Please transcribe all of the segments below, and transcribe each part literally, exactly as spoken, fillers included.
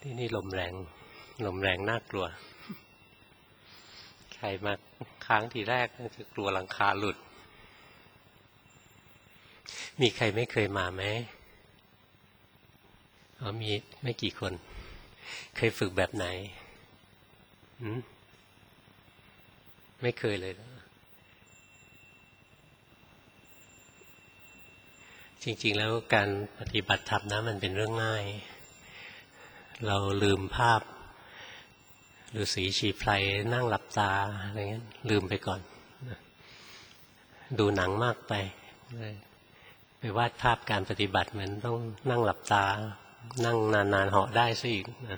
ที่นี่ลมแรงลมแรงน่ากลัวใครมาค้างทีแรกจะกลัวหลังคาหลุดมีใครไม่เคยมาไหมอ๋อมีไม่กี่คนเคยฝึกแบบไหนหืมไม่เคยเลยจริงๆแล้วการปฏิบัติธรรมนะมันเป็นเรื่องง่ายเราลืมภาพฤาษีชีไพรนั่งหลับตาอะไรเงี้ยลืมไปก่อนดูหนังมากไปไปวาดภาพการปฏิบัติเหมือนต้องนั่งหลับตานั่งนานๆเหาะได้ซะอีกนะ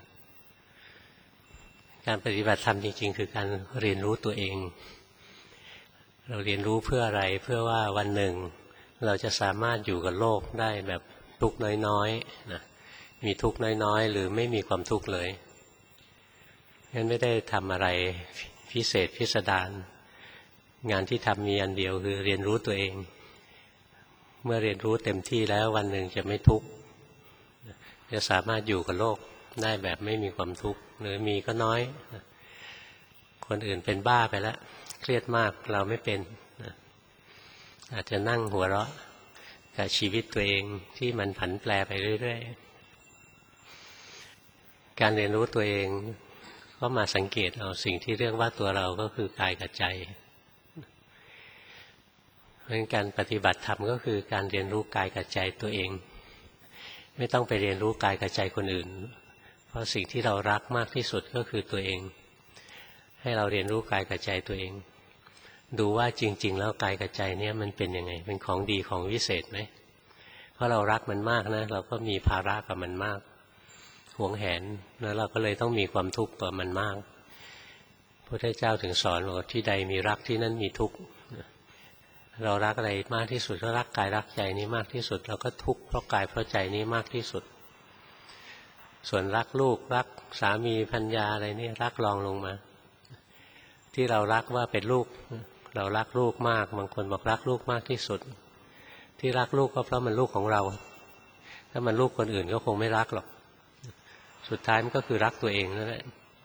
การปฏิบัติธรรมจริงๆคือการเรียนรู้ตัวเองเราเรียนรู้เพื่ออะไรเพื่อว่าวันหนึ่งเราจะสามารถอยู่กับโลกได้แบบทุกข์น้อยๆนะมีทุกข์น้อยๆหรือไม่มีความทุกข์เลยงั้นไม่ได้ทำอะไรพิเศษพิสดารงานที่ทำมีอันเดียวคือเรียนรู้ตัวเองเมื่อเรียนรู้เต็มที่แล้ววันหนึ่งจะไม่ทุกข์จะสามารถอยู่กับโลกได้แบบไม่มีความทุกข์หรือมีก็น้อยคนอื่นเป็นบ้าไปแล้วเครียดมากเราไม่เป็นอาจจะนั่งหัวเราะกับชีวิตตัวเองที่มันผันแปรไปเรื่อยๆการเรียนรู้ตัวเองก็มาสังเกตเอาสิ่งที่เรียกว่าตัวเราก็คือกายกับใจเพราะฉะนั้นการปฏิบัติธรรมก็คือการเรียนรู้กายกับใจตัวเองไม่ต้องไปเรียนรู้กายกับใจคนอื่นเพราะสิ่งที่เรารักมากที่สุดก็คือตัวเองให้เราเรียนรู้กายกับใจตัวเองดูว่าจริงๆแล้วกายกับใจเนี่ยมันเป็นยังไงเป็นของดีของวิเศษไหมเพราะเรารักมันมากนะเราก็มีภาระกับมันมากหวงแหนแล้วเราก็เลยต้องมีความทุกข์ต่อมันมากพระพุทธเจ้าถึงสอนว่าที่ใดมีรักที่นั่นมีทุกข์เรารักอะไรมากที่สุดก็รักกายรักใจนี้มากที่สุดเราก็ทุกข์เพราะกายเพราะใจนี้มากที่สุดส่วนรักลูกรักสามีภรรยาอะไรนี่รักรองลงมาที่เรารักว่าเป็นลูกเรารักลูกมากบางคนบอกรักลูกมากที่สุดที่รักลูกก็เพราะมันลูกของเราถ้ามันลูกคนอื่นก็คงไม่รักหรอกสุดท้ายมันก็คือรักตัวเองนั่นแหละ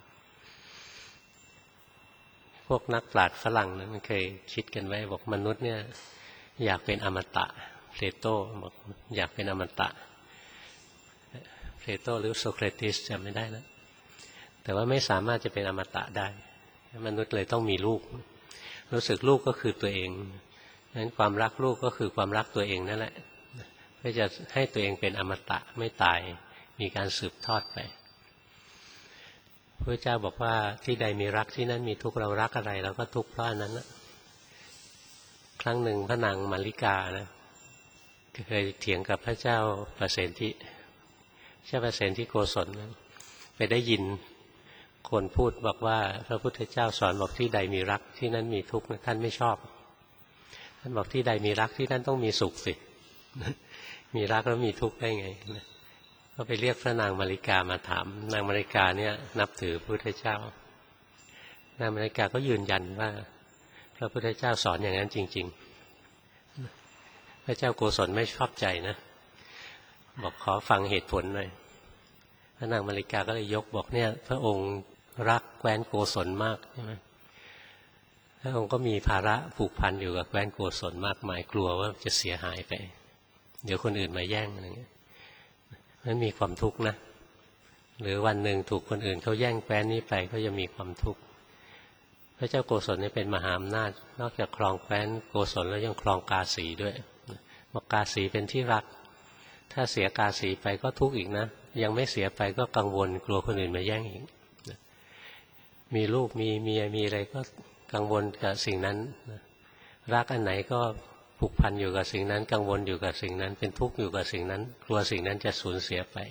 พวกนักปราชญ์ฝรั่งนะมันเคยคิดกันไว้บอกมนุษย์เนี่ยอยากเป็นอมตะเพลโตบอกอยากเป็นอมตะเพลโตหรือโสเครติสจำไม่ได้นะแต่ว่าไม่สามารถจะเป็นอมตะได้มนุษย์เลยต้องมีลูกรู้สึกลูกก็คือตัวเองนั้นความรักลูกก็คือความรักตัวเองนั่นแหละเพื่อจะให้ตัวเองเป็นอมตะไม่ตายมีการสืบทอดไปพระเจ้าบอกว่าที่ใดมีรักที่นั่นมีทุกข์เรารักอะไรเราก็ทุกข์เพราะนั้นนะครั้งหนึ่งพระนางมาริกานะเคยเถียงกับพระเจ้าประเสนทิเจ้าประเสนทิโกศลไปได้ยินคนพูดบอกว่าพระพุทธเจ้าสอนบอกที่ใดมีรักที่นั่นมีทุกข์ท่านไม่ชอบท่านบอกที่ใดมีรักที่นั่นต้องมีสุขสิมีรักแล้วมีทุกข์ได้ไงก็ไปเรียกพระนางมาริกามาถามนางมาริกาเนี่ยนับถือพระพุทธเจ้านางมาริกาก็ยืนยันว่าพระพุทธเจ้าสอนอย่างนั้นจริงๆพระเจ้าโกศลไม่ชอบใจนะบอกขอฟังเหตุผลหน่อยพระนางมาริกาก็เลยยกบอกเนี่ยพระองค์รักแคว้นโกศลมากใช่ไหมพระองค์ก็มีภาระผูกพันอยู่กับแคว้นโกศลมากมายกลัวว่าจะเสียหายไปเดี๋ยวคนอื่นมาแย่งอะไรเงี้ยนั้นมีความทุกข์นะหรือวันหนึ่งถูกคนอื่นเขาแย่งแคว้นนี้ไปก็จะมีความทุกข์พระเจ้าโกศลนี่เป็นมหาอำนาจนอกจากครองแคว้นโกศลแล้วยังครองกาสีด้วยบอกกาสีเป็นที่รักถ้าเสียกาสีไปก็ทุกข์อีกนะยังไม่เสียไปก็กังวลกลัวคนอื่นมาแย่งอีกมีลูกมีเมียมีอะไรก็กังวลกับสิ่งนั้นรักอันไหนก็ผูกพันอยู่กับสิ่งนั้นกังวลอยู่กับสิ่งนั้นเป็นทุกข์อยู่กับสิ่งนั้นกลัวสิ่งนั้นจะสูญเสียไป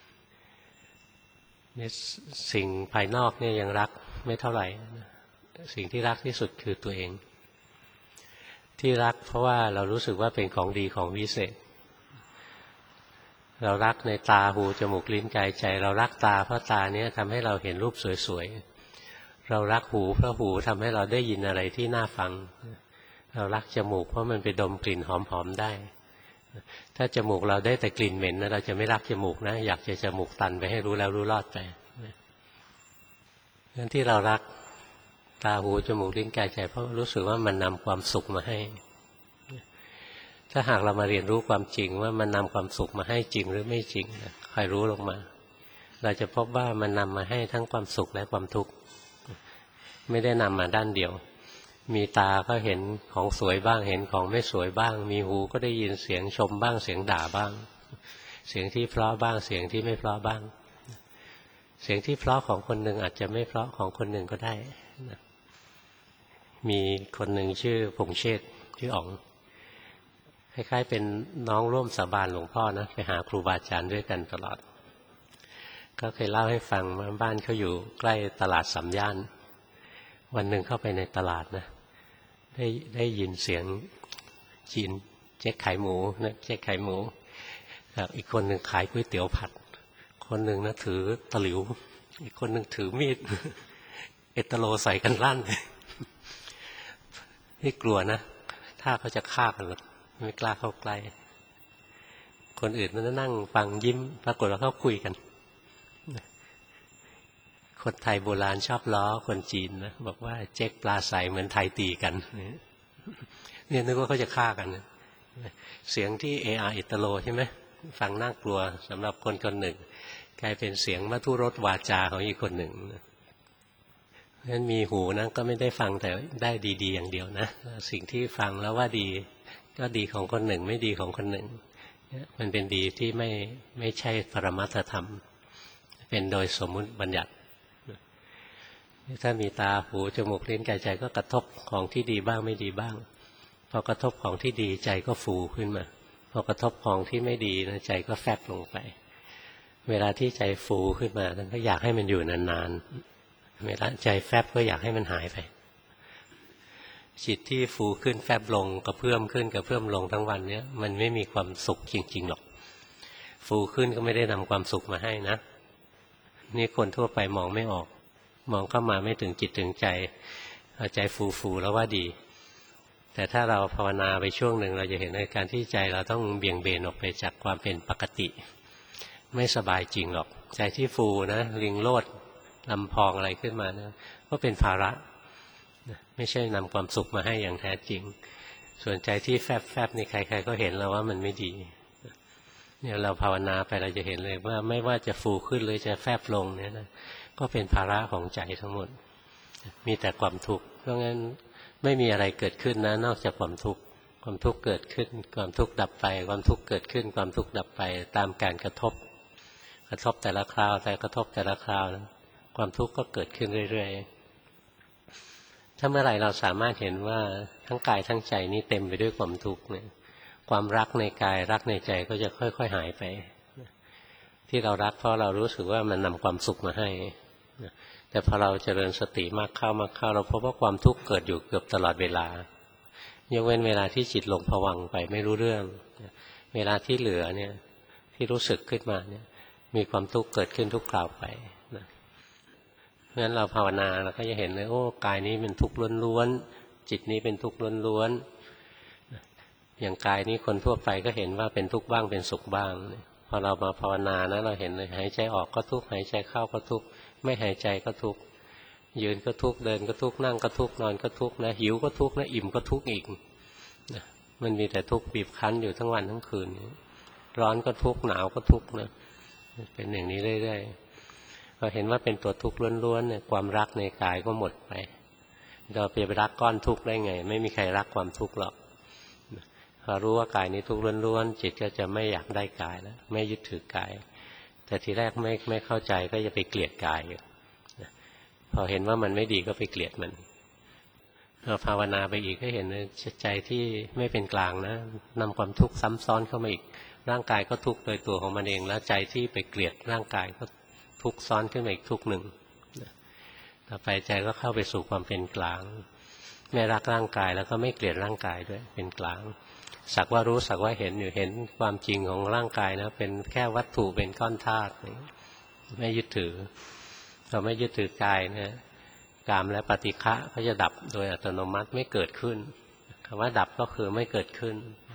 นี่สิ่งภายนอกเนี่ยยังรักไม่เท่าไหร่สิ่งที่รักที่สุดคือตัวเองที่รักเพราะว่าเรารู้สึกว่าเป็นของดีของวิเศษเรารักในตาหูจมูกลิ้นกายใจเรารักตาเพราะตาเนี้ยทำให้เราเห็นรูปสวยๆเรารักหูเพราะหูทำให้เราได้ยินอะไรที่น่าฟังเรารักจมูกเพราะมันไปดมกลิ่นหอมๆได้ถ้าจมูกเราได้แต่กลิ่นเหม็นนะเราจะไม่รักจมูกนะอยากจะจมูกตันไปให้รู้แล้วรู้รอดไปงั้นที่เรารักตาหูจมูกลิ้นกายใจเพราะรู้สึกว่ามันนำความสุขมาให้ถ้าหากเรามาเรียนรู้ความจริงว่ามันนำความสุขมาให้จริงหรือไม่จริงคอยรู้ลงมาเราจะพบว่ามันนำมาให้ทั้งความสุขและความทุกข์ไม่ได้นำมาด้านเดียวมีตาก็เห็นของสวยบ้างเห็นของไม่สวยบ้างมีหูก็ได้ยินเสียงชมบ้างเสียงด่าบ้างเสียงที่เพราะบ้างเสียงที่ไม่เพราะบ้างเสียงที่เพราะของคนหนึ่งอาจจะไม่เพราะของคนหนึ่งก็ได้มีคนหนึ่งชื่อพงเชษฐ์ชื่ออ๋องคล้ายๆเป็นน้องร่วมสาบานหลวงพ่อนะไปหาครูบาอาจารย์ด้วยกันตลอดก็เคยเล่าให้ฟังว่าบ้านเขาอยู่ใกล้ตลาดสามย่านวันหนึ่งเข้าไปในตลาดนะได้ได้ยินเสียงจีนเจ๊กขายหมูนะเจ๊กขายหมูอีกคนหนึ่งขายก๋วยเตี๋ยวผัดคนหนึ่งนะถือตะหลิวอีกคนหนึ่งถือมีดเอตโลใส่กันลั่นนี่กลัวนะถ้าเขาจะฆ่ากันหรอกไม่กล้าเข้าใกล้คนอื่นมันนั่งฟังยิ้มปรากฏว่าเขาคุยกันคนไทยโบราณชอบล้อคนจีนนะบอกว่าเจ๊กปลาใสเหมือนไทยตีกันเนี่ยนึกว่าเขาจะฆ่ากันนะเสียงที่เออาอิตโลใช่ไหมฟังน่ากลัวสำหรับคนคนหนึ่งกลายเป็นเสียงมัทุรสวาจาของอีกคนหนึ่งเพราะฉะนั้นมีหูนะก็ไม่ได้ฟังแต่ได้ดีๆอย่างเดียวนะสิ่งที่ฟังแล้วว่าดีก็ดีของคนหนึ่งไม่ดีของคนหนึ่งมันเป็นดีที่ไม่ไม่ใช่ปรมัตถธรรมเป็นโดยสมมุติบัญญัติถ้ามีตาหูจมูกลิ้นกายใจก็กระทบของที่ดีบ้างไม่ดีบ้างพอกระทบของที่ดีใจก็ฟูขึ้นมาพอกระทบของที่ไม่ดีนะใจก็แฟบลงไปเวลาที่ใจฟูขึ้นมาก็อยากให้มันอยู่นานๆเวลาใจแฟบก็อยากให้มันหายไปจิตที่ฟูขึ้นแฟบลงกระเพื่อมขึ้นกระเพื่อมลงทั้งวันเนี้ยมันไม่มีความสุขจริงๆหรอกฟูขึ้นก็ไม่ได้นำความสุขมาให้นะนี่คนทั่วไปมองไม่ออกมองเข้ามาไม่ถึงจิตถึงใจเอาใจฟูๆแล้วว่าดีแต่ถ้าเราภาวนาไปช่วงหนึ่งเราจะเห็นในการที่ใจเราต้องเบี่ยงเบนออกไปจากความเป็นปกติไม่สบายจริงหรอกใจที่ฟูนะลิงโลดลำพองอะไรขึ้นมานะก็เป็นภาระไม่ใช่นำความสุขมาให้อย่างแท้จริงส่วนใจที่แฟบแฟบนี่ใครๆก็เห็นแล้วว่ามันไม่ดีเนี่ยเราภาวนาไปเราจะเห็นเลยว่าไม่ว่าจะฟูขึ้นหรือจะแฟบลงเนี่ยนะก็เป็นภาระของใจทั้งหมดมีแต่ความทุกข์เพราะงั้นไม่มีอะไรเกิดขึ้นนะนอกจากความทุกข์ความทุกข์เกิดขึ้นความทุกข์ดับไปความทุกข์เกิดขึ้นความทุกข์ดับไปตามการกระทบกระทบแต่ละคราวแต่กระทบแต่ละคราวนะความทุกข์ก็เกิดขึ้นเรื่อยๆถ้าเมื่อไหร่เราสามารถเห็นว่าทั้งกายทั้งใจนี้เต็มไปด้วยความทุกข์เนี่ยความรักในกายรักในใจก็จะค่อยๆหายไปที่เรารักเพราะเรารู้สึกว่ามันนำความสุขมาให้แต่พอเราเจริญสติมากเข้ามากเข้าเราพบว่าความทุกข์เกิดอยู่เกือบตลอดเวลายกเว้นเวลาที่จิตลงภวังค์ไปไม่รู้เรื่องเวลาที่เหลือเนี่ยที่รู้สึกขึ้นมาเนี่ยมีความทุกข์เกิดขึ้นทุกคราวไปนะเพราะฉะนั้นเราภาวนาเราก็จะเห็นเลยโอ้กายนี้เป็นทุกข์ล้วนๆจิตนี้เป็นทุกข์ล้วนๆอย่างกายนี้คนทั่วไปก็เห็นว่าเป็นทุกข์บ้างเป็นสุขบ้างพอเรามาภาวนานะเราเห็นเลยหายใจออกก็ทุกข์หายใจเข้าก็ทุกข์ไม่หายใจก็ทุกข์ยืนก็ทุกข์เดินก็ทุกข์นั่งก็ทุกข์นอนก็ทุกข์นะหิวก็ทุกข์นะอิ่มก็ทุกข์อีกนะมันมีแต่ทุกข์บีบคั้นอยู่ทั้งวันทั้งคืนร้อนก็ทุกข์หนาวก็ทุกข์นะเป็นอย่างนี้เรื่อยๆพอเห็นว่าเป็นตัวทุกข์ล้วนๆเนี่ยความรักในกายก็หมดไปเราไปรักก้อนทุกข์ได้ไงไม่มีใครรักความทุกข์หรอกพอรู้ว่ากายนี้ทุกข์ล้วนๆจิตก็จะไม่อยากได้กายแล้วไม่ยึดถือกายแต่ทีแรกไม่ไม่เข้าใจก็จะไปเกลียดกายอยู่พอเห็นว่ามันไม่ดีก็ไปเกลียดมันเราภาวนาไปอีกก็เห็นใจที่ไม่เป็นกลางนะนำความทุกข์ซ้ำซ้อนเข้ามาอีกร่างกายก็ทุกข์โดยตัวของมันเองแล้วใจที่ไปเกลียดร่างกายก็ทุกข์ซ้อนขึ้นมาอีกทุกข์หนึ่งต่อไปใจก็เข้าไปสู่ความเป็นกลางไม่รักร่างกายแล้วก็ไม่เกลียดร่างกายด้วยเป็นกลางสักว่ารู้สักว่าเห็นอยู่เห็นความจริงของร่างกายนะเป็นแค่วัตถุเป็นก้อนธาตุไม่ยึดถือเราไม่ยึดถือกายนะกามและปฏิฆะก็จะดับโดยอัตโนมัติไม่เกิดขึ้นคำว่าดับก็คือไม่เกิดขึ้น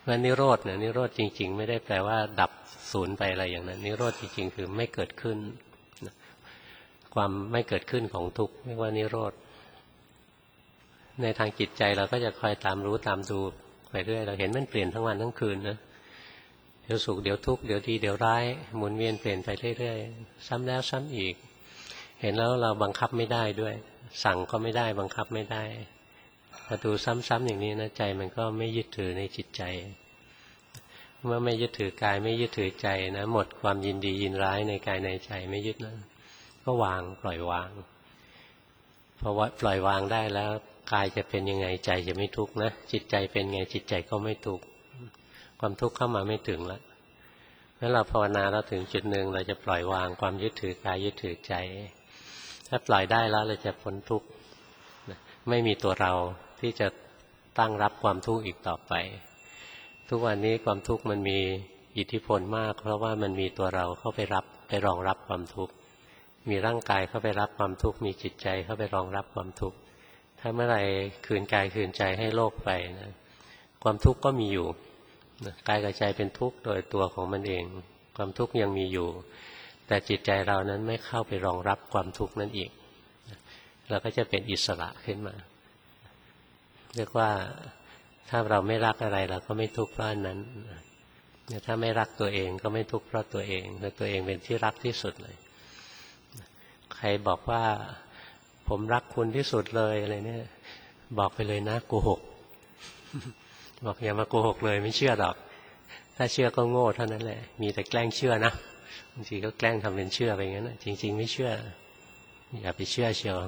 ว่านิโรธเนี่ยนิโรธจริงๆไม่ได้แปลว่าดับศูนย์ไปอะไรอย่างนั้นนิโรธจริงๆคือไม่เกิดขึ้นความไม่เกิดขึ้นของทุกข์เรียกว่านิโรธในทางจิตใจเราก็จะคอยตามรู้ตามดูไปเรื่อยเราเห็นมันเปลี่ยนทั้งวันทั้งคืนนะเดี๋ยวสุขเดี๋ยวทุกข์เดี๋ยวดีเดี๋ยวร้ายหมุนเวียนเปลี่ยนไปเรื่อยๆซ้ำแล้วซ้ำอีกเห็นแล้วเราบังคับไม่ได้ด้วยสั่งก็ไม่ได้บังคับไม่ได้พอดูซ้ำๆอย่างนี้นะใจมันก็ไม่ยึดถือในจิตใจเมื่อไม่ยึดถือกายไม่ยึดถือใจนะหมดความยินดียินร้ายในกายในใจไม่ยึดนะก็วางปล่อยวางพอว่าปล่อยวางได้แล้วกายจะเป็นยังไงใจจะไม่ทุกข์นะจิตใจเป็นไงจิตใจก็ไม่ทุกข์ความทุกข์เข้ามาไม่ถึงแล้วเมื่อเราภาวนาแล้วถึงจุดหนึ่งเราจะปล่อยวางความยึดถือกายยึดถือใจถ้าปล่อยได้แล้วเราจะพ้นทุกข์ไม่มีตัวเราที่จะตั้งรับความทุกข์อีกต่อไปทุกวันนี้ความทุกข์มันมีอิทธิพลมากเพราะว่ามันมีตัวเราเข้าไปรับไปรองรับความทุกข์มีร่างกายเข้าไปรับความทุกข์มีจิตใจเข้าไปรองรับความทุกข์ถ้าเมื่อไหร่คืนกายคืนใจให้โลกไปนะความทุกข์ก็มีอยู่นะกายกับใจเป็นทุกข์โดยตัวของมันเองความทุกข์ยังมีอยู่แต่จิตใจเรานั้นไม่เข้าไปรองรับความทุกข์นั้นอีกเราก็จะเป็นอิสระขึ้นมาเรียกว่าถ้าเราไม่รักอะไรเราก็ไม่ทุกข์เพราะนั้นถ้าไม่รักตัวเองก็ไม่ทุกข์เพราะตัวเองแต่ตัวเองเป็นที่รักที่สุดเลยใครบอกว่าผมรักคุณที่สุดเลยอะไรเนี่ยบอกไปเลยนะโกหกบอกอย่ามาโกหกเลยไม่เชื่อหรอกถ้าเชื่อก็โง่เท่านั้นแหละมีแต่แกล้งเชื่อนะบางทีก็แกล้งทำเป็นเชื่อไปงั้นจริงๆไม่เชื่ออย่าไปเชื่อเชียว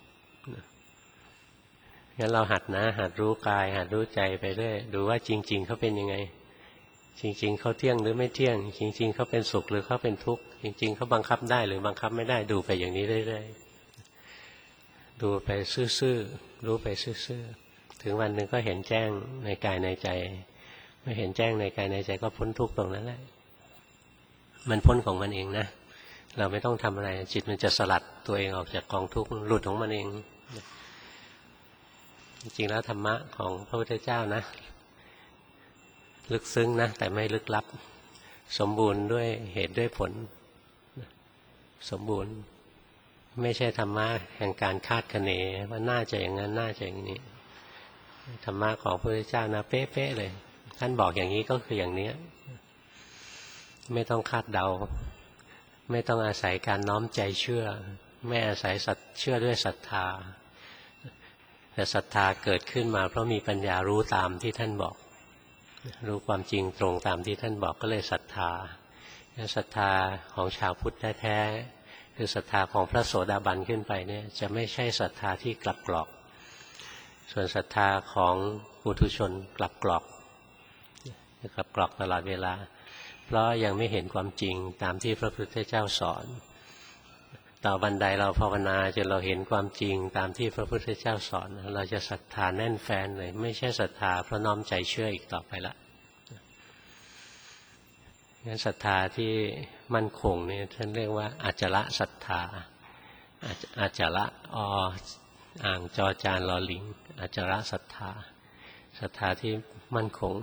งั้นเราหัดนะหัดรู้กายหัดรู้ใจไปเรื่อยดูว่าจริงๆเขาเป็นยังไงจริงๆเขาเที่ยงหรือไม่เที่ยงจริงๆเขาเป็นสุขหรือเขาเป็นทุกข์จริงๆเขาบังคับได้หรือบังคับไม่ได้ดูไปอย่างนี้เรื่อยๆดูไปซื่อๆรู้ไปซื่อๆถึงวันหนึ่งก็เห็นแจ้งในกายในใจเมื่อเห็นแจ้งในกายในใจก็พ้นทุกข์ตรงนั้นแหละมันพ้นของมันเองนะเราไม่ต้องทำอะไรจิตมันจะสลัดตัวเองออกจากกองทุกข์หลุดของมันเองจริงๆแล้วธรรมะของพระพุทธเจ้านะลึกซึ้งนะแต่ไม่ลึกลับสมบูรณ์ด้วยเหตุด้วยผลสมบูรณ์ไม่ใช่ธรรมะแห่งการคาดคะเนว่าน่าจะอย่างนั้นน่าจะอย่างนี้ธรรมะของพระพุทธเจ้านะเป๊ะๆเลยท่านบอกอย่างนี้ก็คืออย่างนี้ไม่ต้องคาดเดาไม่ต้องอาศัยการน้อมใจเชื่อไม่อาศัยสัตย์เชื่อด้วยศรัทธาแต่ศรัทธาเกิดขึ้นมาเพราะมีปัญญารู้ตามที่ท่านบอกรู้ความจริงตรงตามที่ท่านบอกก็เลยศรัทธาศรัทธาของชาวพุทธแท้ๆคือศรัทธาของพระโสดาบันขึ้นไปเนี่ยจะไม่ใช่ศรัทธาที่กลับกรอกส่วนศรัทธาของปุถุชนกลับกรอกกลับกรอกตลอดเวลาเพราะยังไม่เห็นความจริงตามที่พระพุทธเจ้าสอนต่อบันไดเราภาวนาจนเราเห็นความจริงตามที่พระพุทธเจ้าสอนเราจะศรัทธาแน่นแฟ้นเลยไม่ใช่ศรัทธาเพราะน้อมใจเชื่ออีกต่อไปละงั้นศรัทธาที่มั่นคงนี่ท่านเรียกว่าอาจละศรัทธาอาจละออ่างจอจานลอลิงอาจละศรัทธาศรัทธาที่มั่นคง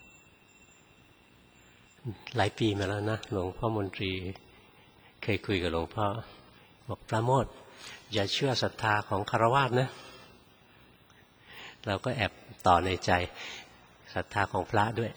หลายปีมาแล้วนะหลวงพ่อมนตรีเคยคุยกับหลวงพ่อบอกปราโมทย์อย่าเชื่อศรัทธาของฆราวาสนะเราก็แอบต่อในใจศรัทธาของพระด้วย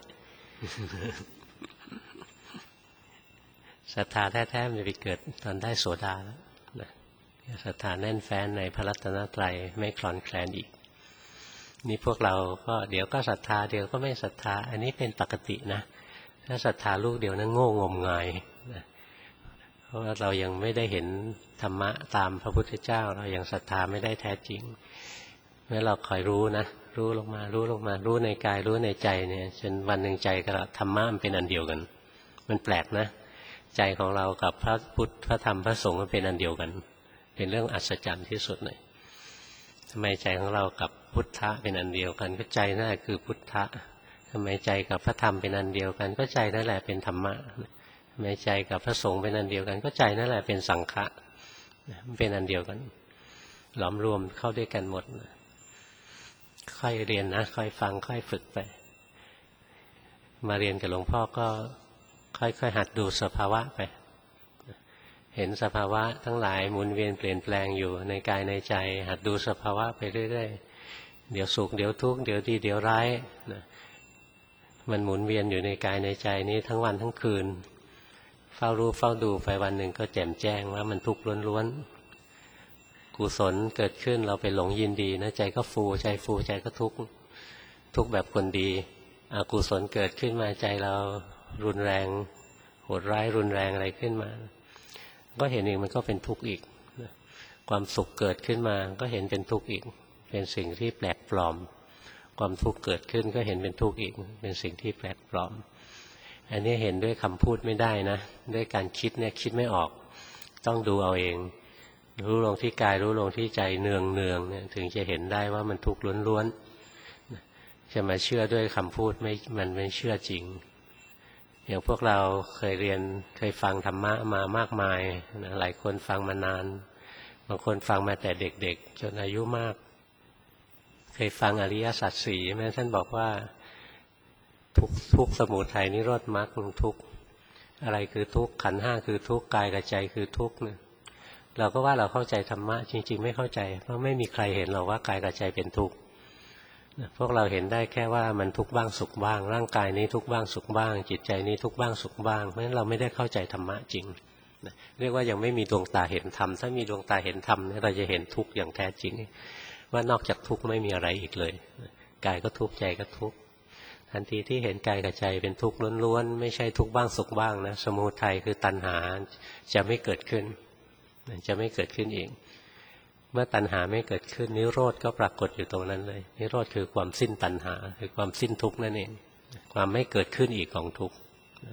ศรัทธาแท้ๆมันจะไปเกิดตอนได้โสดาแล้วนะศรัทธาแน่นแฟ้นในพระรัตนตรัยไม่คลอนแคลนอีกนี่พวกเราก็เดี๋ยวก็ศรัทธาเดี๋ยวก็ไม่ศรัทธาอันนี้เป็นปกตินะถ้าศรัทธาลูกเดียวนั้นโง่งมงายนะเพราะว่าเรายังไม่ได้เห็นธรรมะตามพระพุทธเจ้าเรายังศรัทธาไม่ได้แท้จริงเมื่อเราคอยรู้นะรู้ลงมารู้ลงมารู้ในกายรู้ในใจเนี่ยจนวันหนึ่งใจกับธรรมะมันเป็นอันเดียวกันมันแปลกนะใจของเรากับพระพุทธพระธรรมพระสงฆ์มันเป็นอันเดียวกันเป็นเรื่องอัศจรรย์ที่สุดเลยทำไมใจของเรากับพุทธะเป็นอันเดียวกันก็ใจนั่นแหละคือพุทธะทำไมใจกับพระธรรมเป็นอันเดียวกันก็ใจนั่นแหละเป็นธรรมะทำไมใจกับพระสงฆ์เป็นอันเดียวกันก็ใจนั่นแหละเป็นสังฆะมันเป็นอันเดียวกันหลอมรวมเข้าด้วยกันหมดค่อยเรียนนะค่อยฟังค่อยฝึกไปมาเรียนกับหลวงพ่อก็ค่อยๆหัดดูสภาวะไปเห็นสภาวะทั้งหลายหมุนเวียนเปลี่ยนแปลงอยู่ในกายในใจหัดดูสภาวะไปเรื่อยๆเดี๋ยวสุขเดี๋ยวทุกข์เดี๋ยวดีเดี๋ยวร้ายนะมันหมุนเวียนอยู่ในกายในใจนี้ทั้งวันทั้งคืนเฝ้ารู้เฝ้าดูไปวันหนึ่งก็แจ่มแจ้งว่ามันทุกข์ล้วนๆกุศลเกิดขึ้นเราไปหลงยินดีนะใจก็ฟูใจฟูใจก็ทุกข์ทุกข์แบบคนดีอกุศลเกิดขึ้นมาใจเรารุนแรงโหดร้ายรุนแรงอะไรขึ้นมาก็เห็นเองมันก็เป็นทุกข์อีกความสุขเกิดขึ้นมาก็เห็นเป็นทุกข์อีกเป็นสิ่งที่แปลกปลอมความทุกข์เกิดขึ้นก็เห็นเป็นทุกข์อีกเป็นสิ่งที่แปลกปลอมอันนี้เห็นด้วยคำพูดไม่ได้นะด้วยการคิดเนี่ยคิดไม่ออกต้องดูเอาเองรู้ลงที่กายรู้ลงที่ใจเนืองเนืองเนี่ยถึงจะเห็นได้ว่ามันทุกข์ล้วนๆจะมาเชื่อด้วยคำพูดไม่มันไม่เชื่อจริงอย่างพวกเราเคยเรียนเคยฟังธรรมะมามากมายนะหลายคนฟังมานานบางคนฟังมาแต่เด็กๆจนอายุมากเคยฟังอริยสัจสี่แม้ท่านบอกว่าทุกทุกสมุทัยนิโรธมรรคทุกอะไรคือทุกขันธ์ห้าคือทุกกายกับใจคือทุกเนี่ยเราก็ว่าเราเข้าใจธรรมะจริงๆไม่เข้าใจเพราะไม่มีใครเห็นหรอกว่ากายกับใจเป็นทุกข์พวกเราเห็นได้แค่ว่ามันทุกข์บ้างสุขบ้างร่างกายนี้ทุกข์บ้างสุขบ้างจิตใจนี้ทุกข์บ้างสุขบ้างเพราะฉะนั้นเราไม่ได้เข้าใจธรรมะจริงเรียกว่ายังไม่มีดวงตาเห็นธรรมถ้ามีดวงตาเห็นธรรมเราจะเห็นทุกข์อย่างแท้จริงว่านอกจากทุกข์ไม่มีอะไรอีกเลยกายก็ทุกข์ใจก็ทุกข์ทันทีที่เห็นกายกับใจเป็นทุกข์ล้วนๆไม่ใช่ทุกข์บ้างสุขบ้างนะสมุทัยคือตัณหาจะไม่เกิดขึ้นจะไม่เกิดขึ้นเองเมื่อตัณหาไม่เกิดขึ้นนิโรธก็ปรากฏอยู่ตรงนั้นเลยนิโรธคือความสิ้นตัณหาคือความสิ้นทุกข์นั่นเองความไม่เกิดขึ้นอีกของทุกข์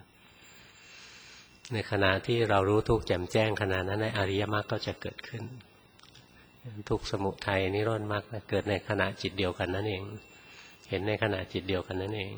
ในขณะที่เรารู้ทุกข์แจ่มแจ้งขณะนั้นในอริยมรรคก็จะเกิดขึ้นทุกข์สมุทัยนิโรธมรรคเกิดในขณะจิตเดียวกันนั่นเองเห็นในขณะจิตเดียวกันนั่นเอง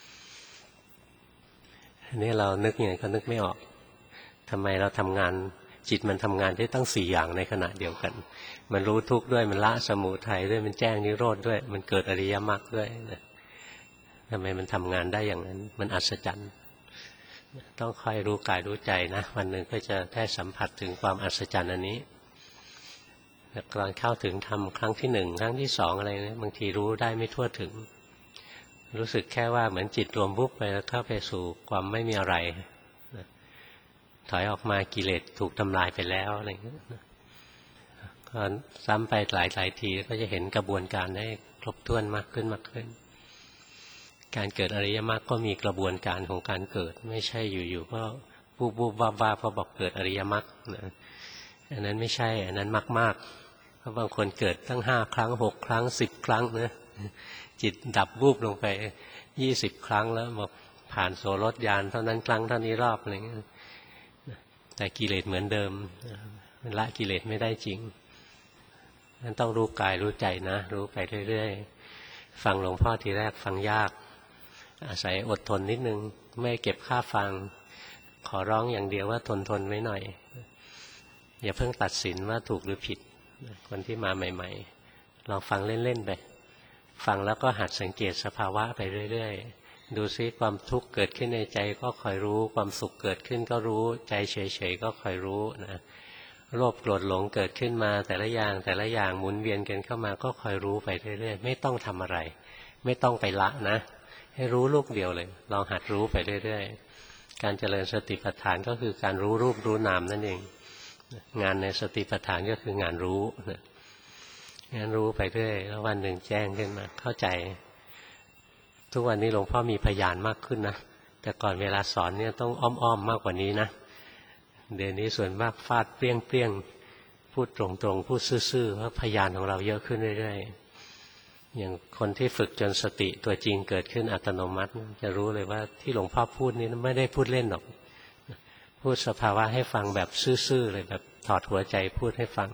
อันนี้เรานึกยังไงก็นึกไม่ออกทำไมเราทำงานจิตมันทำงานได้ตั้งสี่อย่างในขณะเดียวกันมันรู้ทุกข์ด้วยมันละสมุทัยด้วยมันแจ้งนิโรธด้วยมันเกิดอริยมรรคด้วยนะทำไมมันทำงานได้อย่างนั้นมันอัศจรรย์ต้องค่อยรู้กายรู้ใจนะวันหนึ่งก็จะได้สัมผัสถึงความอัศจรรย์อันนี้ก่อนเข้าถึงทำครั้งที่หนึ่งครั้งที่สองอะไรนะบางทีรู้ได้ไม่ทั่วถึงรู้สึกแค่ว่าเหมือนจิตรวมวุบไปแล้วเข้าไปสู่ความไม่มีอะไรถอยออกมากิเลสถูกทำลายไปแล้วอะไรอย่างนี้ก็ซ้ำไปหลายหลายทีก็จะเห็นกระบวนการได้ครบถ้วนมากขึ้นมากขึ้นการเกิดอริยมรรคก็มีกระบวนการของการเกิดไม่ใช่อยู่ๆก็บูบบูบวาบวาพอบอกเกิดอริยมรรคนะอันนั้นไม่ใช่อันนั้นมากๆเพราะบางคนเกิดตั้งห้าครั้งหกครั้งสิบครั้งนะจิตดับบูบลงไปยี่สิบครั้งแล้วบอกผ่านโสรถญาณเท่านั้นครั้งเท่านี้รอบอะไรเงี้ยแต่กิเลสเหมือนเดิมมันละกิเลสไม่ได้จริงนั้นต้องรู้กายรู้ใจนะรู้ไปเรื่อยๆฟังหลวงพ่อทีแรกฟังยากอาศัยอดทนนิดนึงไม่เก็บค่าฟังขอร้องอย่างเดียวว่าทนทนไว้หน่อยอย่าเพิ่งตัดสินว่าถูกหรือผิดคนที่มาใหม่ๆลองฟังเล่นๆไปฟังแล้วก็หัดสังเกตสภาวะไปเรื่อยๆดูซิความทุกข์เกิดขึ้นในใจก็คอยรู้ความสุขเกิดขึ้นก็รู้ใจเฉยๆก็คอยรู้นะโลภโกรธหลงเกิดขึ้นมาแต่ละอย่างแต่ละอย่างหมุนเวียนกันเข้ามาก็คอยรู้ไปเรื่อยๆไม่ต้องทำอะไรไม่ต้องไปละนะให้รู้ลูกเดียวเลยลองหัดรู้ไปเรื่อยๆการเจริญสติปัฏฐานก็คือการรู้รูปรู้นามนั่นเองงานในสติปัฏฐานก็คืองานรู้นะงานรู้ไปเรื่อยแล้ววันหนึ่งแจ้งขึ้นมาเข้าใจทุกวันนี้หลวงพ่อมีพยานมากขึ้นนะแต่ก่อนเวลาสอนเนี่ยต้องอ้อมๆมากกว่านี้นะเดี๋ยวนี้ส่วนมากฟาดเปรี้ยงๆพูดตรงๆพูดซื่อๆเพราะพยานของเราเยอะขึ้นเรื่อยๆอย่างคนที่ฝึกจนสติตัวจริงเกิดขึ้นอัตโนมัติจะรู้เลยว่าที่หลวงพ่อพูดนี้ไม่ได้พูดเล่นหรอกพูดสภาวะให้ฟังแบบซื่อๆเลยแบบถอดหัวใจพูดให้ฟัง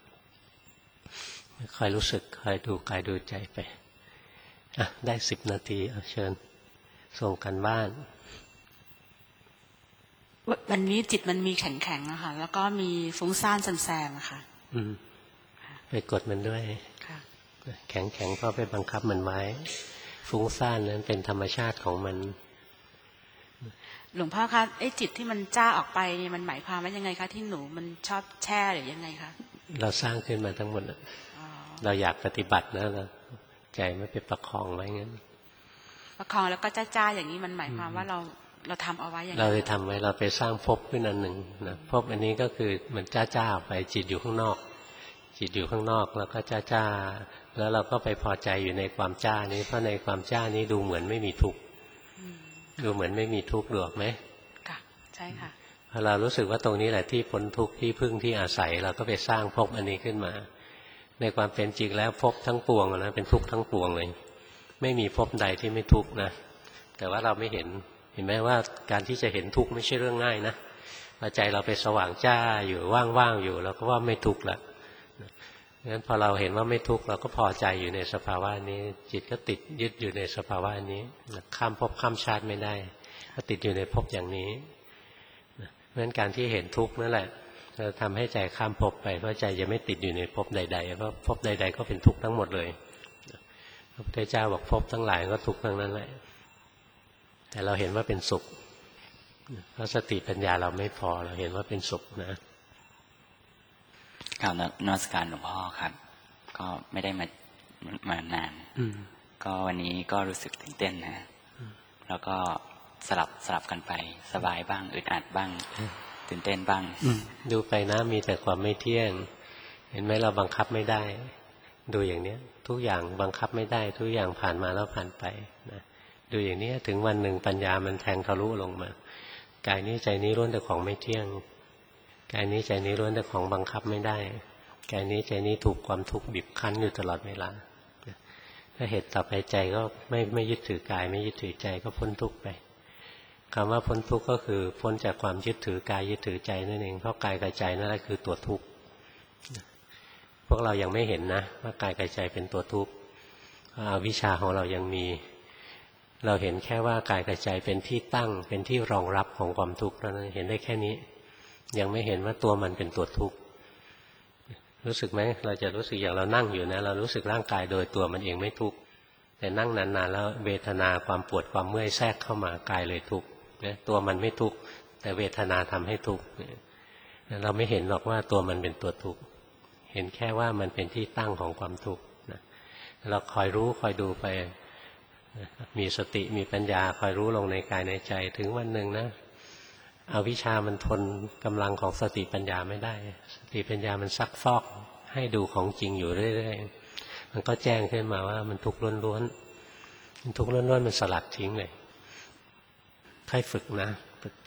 คอยรู้สึกคอยดูกายดูใจไปอ่ะได้สิบนาทีเชิญส่งกันบ้านวันนี้จิตมันมีแข็งๆนะคะแล้วก็มีฟุ้งซ่านแซมๆค่ะอืมไปกดมันด้วยค่ะแข็งๆก็ไปบังคับมันไว้ฟุ้งซ่านนั้นเป็นธรรมชาติของมันหลวงพ่อคะไอ้จิตที่มันจ้าออกไปมันหมายความว่ายังไงคะที่หนูมันชอบแช่หรือยังไงคะเราสร้างขึ้นมาทั้งหมดเราอยากปฏิบัตินะเราใจไม่ไปประคองไว้งั้นประคองแล้วก็จ้าๆอย่างนี้มันหมายความว่าเราเราทำเอาไว้อย่างเราเลยทำไว้เราไปสร้างภพขึ้นอันหนึ่งนะภพอันนี้ก็คือมันจ้าๆไปจิตอยู่ข้างนอกจิตอยู่ข้างนอกแล้วก็จ้าๆแล้วเราก็ไปพอใจอยู่ในความจ้านี้เพราะในความจ้านี้ดูเหมือนไม่มีทุกข์ดูเหมือนไม่มีทุกข์หรอกไหมค่ะใช่ค่ะพอเรารู้สึกว่าตรงนี้แหละที่พ้นทุกข์ที่พึ่งที่อาศัยเราก็ไปสร้างภพอันนี้ขึ้นมาในความเป็นจริงแล้วภพทั้งปวงนะเป็นทุกข์ทั้งปวงเลยไม่มีภพใดที่ไม่ทุกข์นะแต่ว่าเราไม่เห็นเห็นไหมว่าการที่จะเห็นทุกข์ไม่ใช่เรื่องง่ายนะพอใจเราไปสว่างจ้าอยู่ว่างๆอยู่เราก็ว่าไม่ทุกข์ละงั้นพอเราเห็นว่าไม่ทุกข์เราก็พอใจอยู่ในสภาวะนี้จิตก็ติดยึดอยู่ในสภาวะนี้ข้ามภพข้ามชาติไม่ได้ก็ติดอยู่ในภพอย่างนี้เพราะฉะนั้นการที่เห็นทุกข์นั่นแหละจะทำให้ใจข้ามภพไปเพราะใจจะไม่ติดอยู่ในภพใดๆเพราะภพใดๆก็เป็นทุกข์ทั้งหมดเลยพระพุทธเจ้าบอกภพทั้งหลายก็ทุกข์ทั้งนั้นแหละแต่เราเห็นว่าเป็นสุขเพราะสติปัญญาเราไม่พอเราเห็นว่าเป็นสุขนะกล่าวนมัสการหลวงพ่อครับก็ไม่ได้มามานานก็วันนี้ก็รู้สึกตื่นเต้นนะแล้วก็สลับสลับกันไปสบายบ้างอึดอัดบ้างตื่นเต้นบ้างดูไปนะมีแต่ความไม่เที่ยงเห็นไหมเราบังคับไม่ได้ดูอย่างเนี้ยทุกอย่างบังคับไม่ได้ทุกอย่างผ่านมาแล้วผ่านไปนะดูอย่างนี้ถึงวันหนึ่งปัญญามันแทงทะลุลงมากายนี้ใจนี้ล้วนแต่ของไม่เที่ยงกายนี้ใจนี้ล้วนแต่ของบังคับไม่ได้กายนี้ใจนี้ถูกความทุกข์บีบคั้นอยู่ตลอดเวลาถ้าเหตุต่อไปใจก็ไม่ไม่ยึดถือกายไม่ยึดถือใจก็พ้นทุกข์ไปคำว่าพ้นทุกข์ก็คือพ้นจากความยึดถือกายยึดถือใจนั่นเองเพราะกายกับใจนั่นแหละคือตัวทุกข์พวกเรายังไม่เห็นนะว่ากายกับใจเป็นตัวทุกข์อวิชชาของเรายังมีเราเห็นแค่ว่ากายกับใจเป็นที่ตั้งเป็นที่รองรับของความทุกข์เท่านั้นเห็นได้แค่นี้ยังไม่เห็นว่าตัวมันเป็นตัวทุกข์รู้สึกไหมเราจะรู้สึกอย่างเรานั่งอยู่นะเรารู้สึกร่างกายโดยตัวมันเองไม่ทุกข์แต่นั่งนานๆแล้วเวทนาความปวดความเมื่อยแทรกเข้ามากายเลยทุกข์นะตัวมันไม่ทุกข์แต่เวทนาทำให้ทุกข์เราไม่เห็นหรอกว่าตัวมันเป็นตัวทุกข์เห็นแค่ว่ามันเป็นที่ตั้งของความทุกข์นะเราคอยรู้คอยดูไปมีสติมีปัญญาคอยรู้ลงในกายในใจถึงวันหนึ่งนะอวิชชามันทนกำลังของสติปัญญาไม่ได้สติปัญญามันซักฟอกให้ดูของจริงอยู่เรื่อยๆมันก็แจ้งขึ้นมาว่ามันทุกข์ล้วนๆมันทุกข์ล้วนๆมันสลัดทิ้งเลยค่อยฝึกนะฝึกไป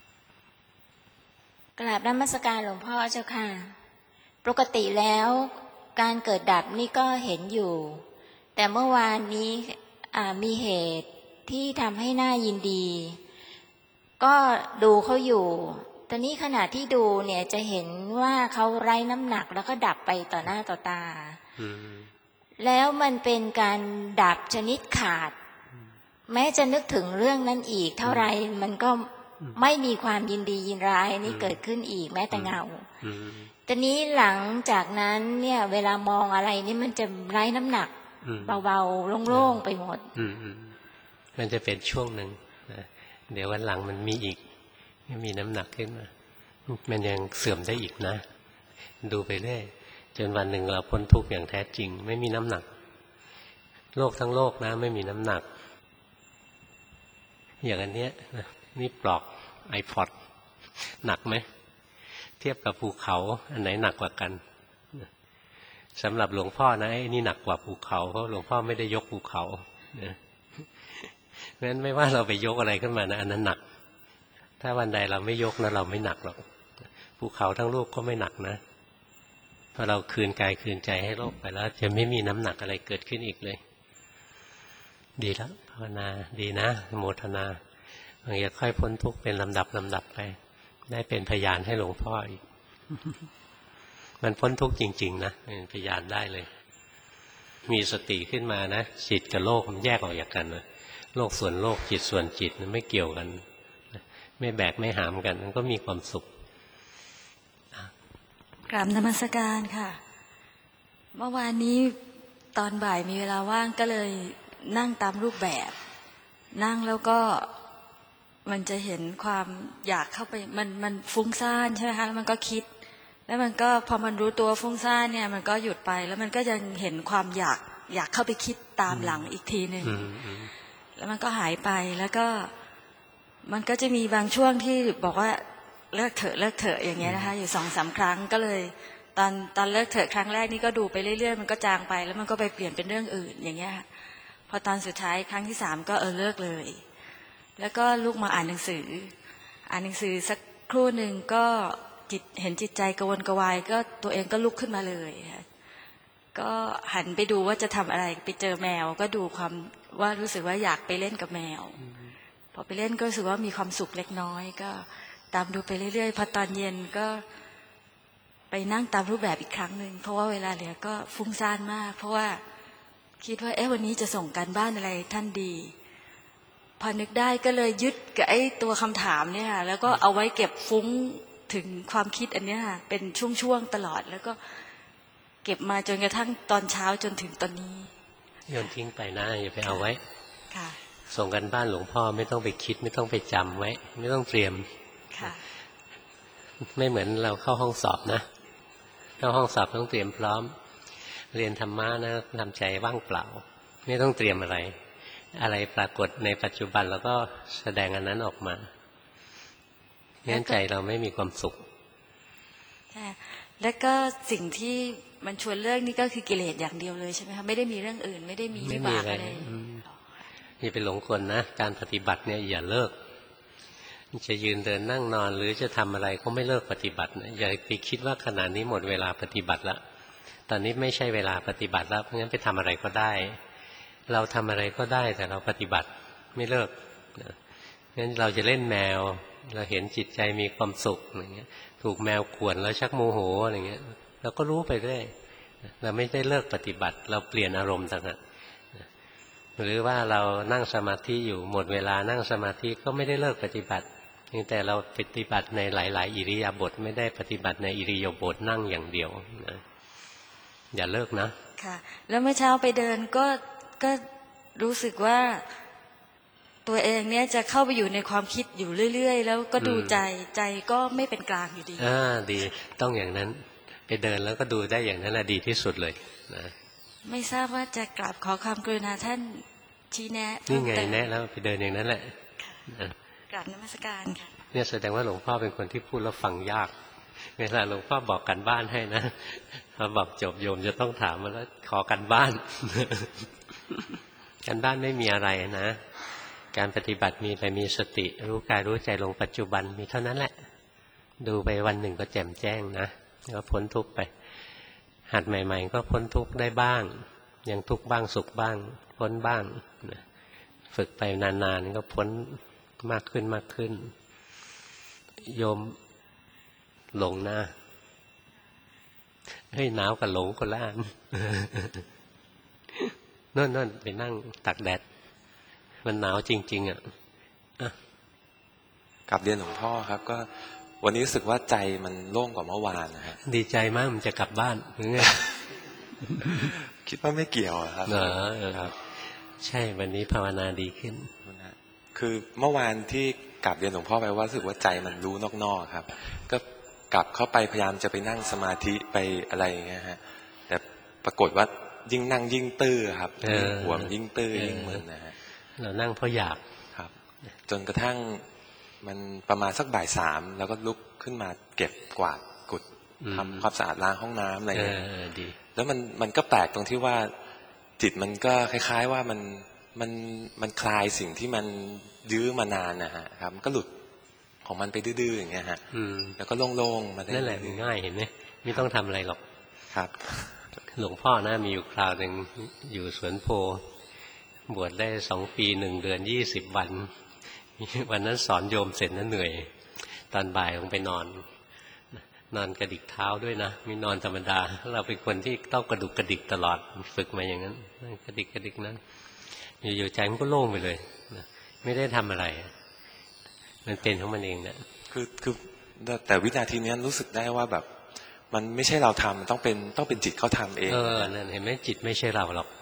กราบนมัสการหลวงพ่อเจ้าค่ะปกติแล้วการเกิดดับนี่ก็เห็นอยู่แต่เมื่อวานนี้มีเหตุที่ทำให้น่ายินดีก็ดูเขาอยู่ตอนนี้ขณะที่ดูเนี่ยจะเห็นว่าเขาไร้น้ำหนักแล้วก็ดับไปต่อหน้าต่อตาแล้วมันเป็นการดับชนิดขาดแม้จะนึกถึงเรื่องนั้นอีกเท่าไรมันก็ไม่มีความยินดียินร้ายนี่เกิดขึ้นอีกแม้แต่เงาตอนนี้หลังจากนั้นเนี่ยเวลามองอะไรนี่มันจะไร้น้ำหนักเบาๆโล่งๆไปหมดมันจะเป็นช่วงหนึ่งเดี๋ยววันหลังมันมีอีกมีน้ำหนักขึ้นมามันยังเสื่อมได้อีกนะดูไปเรื่อยจนวันหนึ่งเราพ้นทุกข์อย่างแท้จริงไม่มีน้ำหนักโลกทั้งโลกนะไม่มีน้ำหนักอย่างอันเนี้ยนี่ปลอก ไอพอด หนักไหมเทียบกับภูเขาอันไหนหนักกว่ากันสำหรับหลวงพ่อนะไอ้นี่หนักกว่าภูเขาเพราะหลวงพ่อไม่ได้ยกภูเขาเพราะฉะนั้นไม่ว่าเราไปยกอะไรขึ้นมานะอันนั้นหนักถ้าวันใดเราไม่ยกนะเราไม่หนักหรอกภูเขาทั้งลูกก็ไม่หนักนะพอเราคืนกายคืนใจให้โลกไปแล้วจะไม่มีน้ำหนักอะไรเกิดขึ้นอีกเลยดีแล้วภาวนาดีนะโมทนาบางอย่างค่อยพ้นทุกข์เป็นลำดับลำดับไปได้เป็นพยานให้หลวงพ่ออีกมันพ้นทุกข์จริงๆนะเป็นพยานได้เลยมีสติขึ้นมานะจิตกับโลกมันแยกออกจากกันนะโลกส่วนโลกจิตส่วนจิตมันไม่เกี่ยวกันไม่แบกไม่หามกันมันก็มีความสุขกราบนมัสการค่ะเมื่อวานนี้ตอนบ่ายมีเวลาว่างก็เลยนั่งตามรูปแบบนั่งแล้วก็มันจะเห็นความอยากเข้าไปมันมันฟุ้งซ่านใช่ไหมคะแล้วมันก็คิดแล้วมันก็พอมันรู้ตัวฟุ้งซ่านเนี่ยมันก็หยุดไปแล้วมันก็ยังเห็นความอยากอยากเข้าไปคิดตามหลังอีกทีหนึ่งแล้วมันก็หายไปแล้วก็มันก็จะมีบางช่วงที่บอกว่าเลิกเถอะเลิกเถอะอย่างเงี้ยนะคะอยู่สองสามครั้งก็เลยตอนตอนเลิกเถอะครั้งแรกนี่ก็ดูไปเรื่อยๆมันก็จางไปแล้วมันก็ไปเปลี่ยนเป็นเรื่องอื่นอย่างเงี้ยพอตอนสุดท้ายครั้งที่สามก็เออเลิกเลยแล้วก็ลุกมาอ่านหนังสืออ่านหนังสือสักครู่หนึ่งก็จิตเห็นจิตใจกระวนกระวายก็ตัวเองก็ลุกขึ้นมาเลยก็หันไปดูว่าจะทำอะไรไปเจอแมวก็ดูความว่ารู้สึกว่าอยากไปเล่นกับแมวพอไปเล่นก็รู้สึกว่ามีความสุขเล็กน้อยก็ตามดูไปเรื่อยๆพอตอนเย็นก็ไปนั่งตามรูปแบบอีกครั้งหนึ่งเพราะว่าเวลาเหลือก็ฟุ้งซ่านมากเพราะว่าคิดว่าเอ๊ะวันนี้จะส่งการบ้านอะไรท่านดีพอนึกได้ก็เลยยึดกับไอ้ตัวคำถามเนี่ยค่ะแล้วก็เอาไว้เก็บฟุ้งถึงความคิดอันเนี้ยค่ะเป็นช่วงๆตลอดแล้วก็เก็บมาจนกระทั่งตอนเช้าจนถึงตอนนี้โยนทิ้งไปนะอย่าไปเอาไว้ค่ะส่งกันบ้านหลวงพ่อไม่ต้องไปคิดไม่ต้องไปจำไว้ไม่ต้องเตรียมค่ะไม่เหมือนเราเข้าห้องสอบนะเข้าห้องสอบต้องเตรียมพร้อมเรียนธรรมะนะทำใจว่างเปล่าไม่ต้องเตรียมอะไรอะไรปรากฏในปัจจุบันแล้วก็แสดงอันนั้นออกมางั้นใจเราไม่มีความสุขใช่แล้วก็สิ่งที่มันชวนเลิกนี่ก็คือกิเลสอย่างเดียวเลยใช่ไหมคะไม่ได้มีเรื่องอื่นไม่ได้มีวิบากอะไรอย่าไปหลงกลนะการปฏิบัติเนี่ยอย่าเลิกจะยืนเดินนั่งนอนหรือจะทำอะไรก็ไม่เลิกปฏิบัตินะอย่าไปคิดว่าขณะนี้หมดเวลาปฏิบัติละตอนนี้ไม่ใช่เวลาปฏิบัติแล้วเพราะงั้นไปทำอะไรก็ได้เราทำอะไรก็ได้แต่เราปฏิบัติไม่เลิกนะงั้นเราจะเล่นแมวเราเห็นจิตใจมีความสุขอย่างเงี้ยถูกแมวข่วนแล้วชักโมโหอะไรเงี้ยเราก็รู้ไปเรื่อยเราไม่ได้เลิกปฏิบัติเราเปลี่ยนอารมณ์ต่างหากหรือว่าเรานั่งสมาธิอยู่หมดเวลานั่งสมาธิก็ไม่ได้เลิกปฏิบัติแต่เราปฏิบัติในหลายๆอิริยาบถไม่ได้ปฏิบัติในอิริยาบถนั่งอย่างเดียวนะอย่าเลิกนะค่ะแล้วเมื่อเช้าไปเดินก็ก็รู้สึกว่าตัวเองเนี่ยจะเข้าไปอยู่ในความคิดอยู่เรื่อยๆแล้วก็ดูใจใจก็ไม่เป็นกลางอยู่ดีอ่าดีต้องอย่างนั้นไปเดินแล้วก็ดูได้อย่างนั้นแหละดีที่สุดเลยนะไม่ทราบว่าจะกราบขอความกรุณาท่านชี้แนะนี่ไงแนะแล้วไปเดินอย่างนั้นแหละกราบนมัสการค่ะเนี่ยแสดงว่าหลวงพ่อเป็นคนที่พูดแล้วฟังยากเวลาหลวงพ่อบอกกันบ้านให้นะพอบอกจบโยมจะต้องถามมาแล้วขอกันบ้านกันบ้านไม่มีอะไรนะการปฏิบัติมีอะไรมีสติรู้กายรู้ใจลงปัจจุบันมีเท่านั้นแหละดูไปวันหนึ่งก็แจ่มแจ้งนะก็พ้นทุกข์ไปหัดใหม่ๆก็พ้นทุกข์ได้บ้างยังทุกข์บ้างสุขบ้างพ้นบ้างฝึกไปนานๆก็พ้นมากขึ้นมากขึ้นโยมหลงนะเฮ้ยหนาวกับหลงคนละอันนั่นนั่นไปนั่งตักแดดมันหนาวจริงๆอ่ะกลับเรียนหลวงพ่อครับก็วันนี้รู้สึกว่าใจมันโล่งกว่าเมื่อวานนะฮะดีใจมากมันจะกลับบ้านหรือไงคิดว่าไม่เกี่ยวครับเออครับใช่วันนี้ภาวนาดีขึ้นคือเมื่อวานที่กลับเรียนหลวงพ่อไปว่ารู้สึกว่าใจมันรู้นอกๆครับก็กลับเข้าไปพยายามจะไปนั่งสมาธิไปอะไรอย่างเงี้ยฮะแต่ปรากฏว่ายิ่งนั่งยิ่งตื้อครับหัวยิ่งตื้อยิ่งมึนนะฮะเรานั่งเพราะอยากครับจนกระทั่งมันประมาณสักบ่ายสามแล้วก็ลุกขึ้นมาเก็บกวาดกุดทำความสะอาดล้างห้องน้ำอะไรอย่างเงี้ยแล้วมันมันก็แปลกตรงที่ว่าจิตมันก็คล้ายๆว่ามันมันมันคลายสิ่งที่มันยื้อมานานนะฮะครับมันก็หลุดของมันไปดื้อๆอย่างเงี้ยฮะแล้วก็โล่งๆมาได้นั่นแหละง่ายเห็นไหมไม่ต้องทำอะไรหรอกครับหลวงพ่อนะมีอยู่คราวหนึ่งอยู่สวนโพบวชได้สองปีหนึ่งเดือนยี่สิบวันวันนั้นสอนโยมเสร็จนั้นเหนื่อยตอนบ่ายลงไปนอนนอนกระดิกเท้าด้วยนะไม่นอนธรรมดาเราเป็นคนที่ต้องกระดุกกระดิกตลอดฝึกมาอย่างนั้นกระดิกกระดิกนั้นอยู่ๆใจมันก็โล่งไปเลยไม่ได้ทำอะไรมันเป็นของมันเองเนี่ยคือคือแต่วินาทีนี้รู้สึกได้ว่าแบบมันไม่ใช่เราทำมันต้องเป็นต้องเป็นจิตเขาทำเองเออนั่นเห็นไหมจิตไม่ใช่เราหรอกครับเข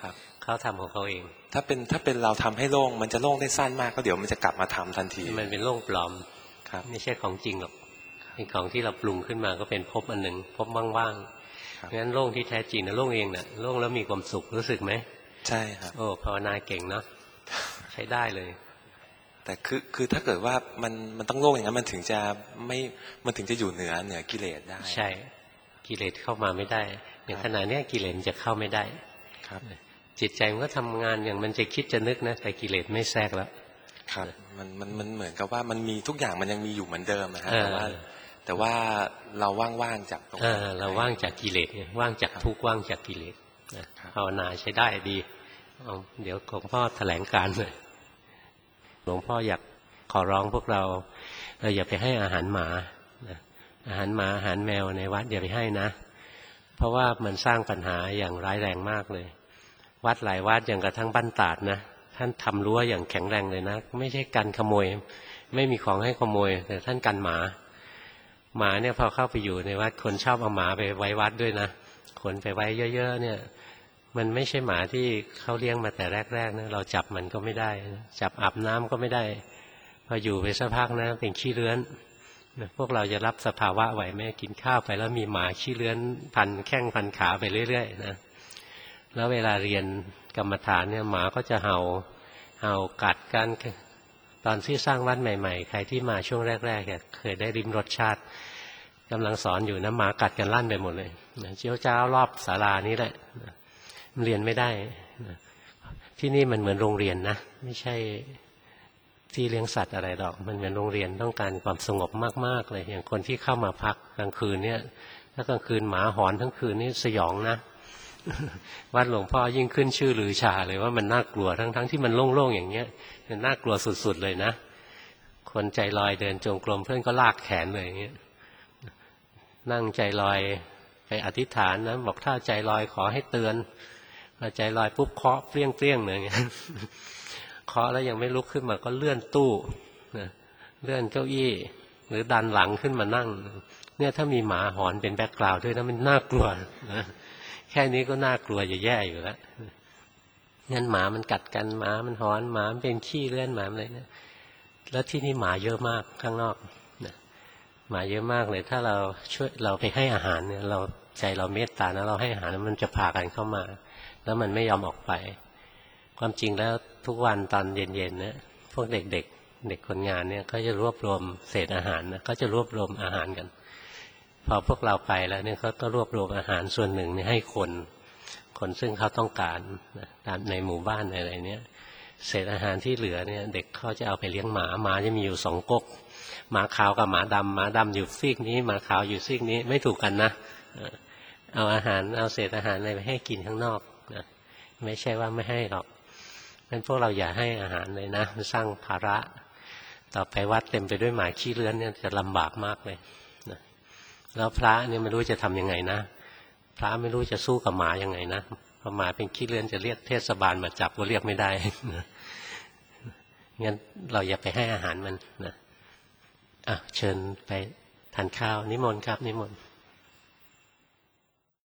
เขาทำของเขาเองถ้าเป็นถ้าเป็นเราทำให้โล่งมันจะโล่งได้สั้นมากก็เดี๋ยวมันจะกลับมาทำทันทีมันเป็นโล่งปลอมครับไม่ใช่ของจริงหรอกเป็นของที่เราปรุงขึ้นมาก็เป็นภพอันหนึ่งภพว่างๆงั้นโล่งที่แท้จริงนะโล่งเองน่ะโล่งแล้วมีความสุขรู้สึกไหมใช่ครับโอ้ภาวนาเก่งเนาะใช้ได้เลยแต่คือคือถ้าเกิดว่ามันมันต้องโล่งอย่างนั้นมันถึงจะไม่มันถึงจะอยู่เหนือเหนือกิเลสได้ใช่กิเลสเข้ามาไม่ได้ในขณะนี้กิเลสจะเข้าไม่ได้ครับจิตใจมันก็ทำงานอย่างมันจะคิดจะนึกนะแต่กิเลสไม่แทรกแล้วครับมันมันมันเหมือนกับว่ามันมีทุกอย่างมันยังมีอยู่เหมือนเดิมนะฮะแต่ว่าแต่ว่าเราว่างๆจากตรงนั้นเราว่างจากกิเลสว่างจากทุกข์ว่างจากกิเลสภาวนาใช้ได้ดีเดี๋ยวหลวงพ่อแถลงการเลยหลวงพ่ออยากขอร้องพวกเราเราอย่าไปให้อาหารหมาอาหารหมาอาหารแมวในวัดอย่าไปให้นะเพราะว่ามันสร้างปัญหาอย่างร้ายแรงมากเลยวัดหลายวัดอย่างกระทั่งบ้านตาดนะท่านทำรั้วอย่างแข็งแรงเลยนะไม่ใช่กันขโมยไม่มีของให้ขโมยแต่ท่านกันหมาหมาเนี่ยพอเข้าไปอยู่ในวัดคนชอบเอาหมาไปไว้วัดด้วยนะคนไปไว้เยอะๆเนี่ยมันไม่ใช่หมาที่เขาเลี้ยงมาแต่แรกๆนะเราจับมันก็ไม่ได้จับอาบน้ำก็ไม่ได้พออยู่ไปสักพักนะเป็นขี้เลื้อนพวกเราจะรับสภาวะไหวไหมกินข้าวไปแล้วมีหมาขี้เลื้อนพันแข้งพันขาไปเรื่อยๆนะแล้วเวลาเรียนกรรมฐานเนี่ยหมาก็จะเห่าเห่ากัดกันตอนที่สร้างวัดใหม่ๆใครที่มาช่วงแรกๆเนี่ยเคยได้ริมรสชาติกำลังสอนอยู่นะหมากัดกันลั่นไปหมดเลยเจียวจ้ารอบศาลานี้แหละเรียนไม่ได้ที่นี่มันเหมือนโรงเรียนนะไม่ใช่ที่เลี้ยงสัตว์อะไรหรอกมันเหมือนโรงเรียนต้องการความสงบมากๆเลยอย่างคนที่เข้ามาพักกลางคืนเนี่ยถ้ากลางคืนหมาหอนทั้งคืนนี่สยองนะวัดหลวงพ่อยิ่งขึ้นชื่อลือชาเลยว่ามันน่ากลัวทั้งๆที่มันโล่งๆอย่างเงี้ยมันน่ากลัวสุดๆเลยนะคนใจลอยเดินจงกรมเพื่อนก็ลากแขนเลยอย่างเงี้ยนั่งใจลอยไปอธิษฐานนะบอกถ้าใจลอยขอให้เตือนพอใจลอยปุ๊บเคาะเปรี้ยงเปรี้ยงเลยเคาะแล้วยังไม่ลุกขึ้นมาก็เลื่อนตู้เลื่อนเก้าอี้หรือดันหลังขึ้นมานั่งเนี่ยถ้ามีหมาหอนเป็นแบ็คกราวด์ด้วยนะมันน่ากลัวนะแค่นี้ก็น่ากลัวจะแย่อยู่แล้วงั้นหมามันกัดกันหมามันหอนหมามันเป็นขี้เลื่อนหมาอะไรเนี่ยแล้วที่นี่หมาเยอะมากข้างนอกนะหมาเยอะมากเลยถ้าเราช่วยเราไปให้อาหารเนี่ยเราใจเราเมตตานะเราให้อาหารมันจะพากันเข้ามาแล้วมันไม่ยอมออกไปความจริงแล้วทุกวันตอนเย็นๆเนี่ยพวกเด็กๆ เ, เด็กคนงานเนี่ยเขาจะรวบรวมเศษอาหารนะเขาจะรวบรวมอาหารกันพอพวกเราไปแล้วเนี่ยเขาก็รวบรวมอาหารส่วนหนึ่งเนี่ยให้คนคนซึ่งเขาต้องการนะตามในหมู่บ้านอะไรเนี่ยเศษอาหารที่เหลือเนี่ยเด็กเขาจะเอาไปเลี้ยงหมาหมาจะมีอยู่สองก๊กหมาขาวกับหมาดำหมาดำอยู่ซีกนี้หมาขาวอยู่ซีกนี้ไม่ถูกกันนะเอาอาหารเอาเศษอาหารอะไรไปให้กินข้างนอกนะไม่ใช่ว่าไม่ให้หรอกงั้นพวกเราอย่าให้อาหารเลยนะมันสร้างภาระต่อไปวัดเต็มไปด้วยหมาขี้เลื้อนเนี่ยจะลำบากมากเลยนะแล้วพระเนี่ยไม่รู้จะทำยังไงนะพระไม่รู้จะสู้กับหมายังไงนะพอหมาเป็นขี้เลื้อนจะเรียกเทศบาลมาจับก็เรียกไม่ได้นะงั้นเราอย่าไปให้อาหารมันนะอ่ะเชิญไปทานข้าวนิมนต์ครับนิมนต์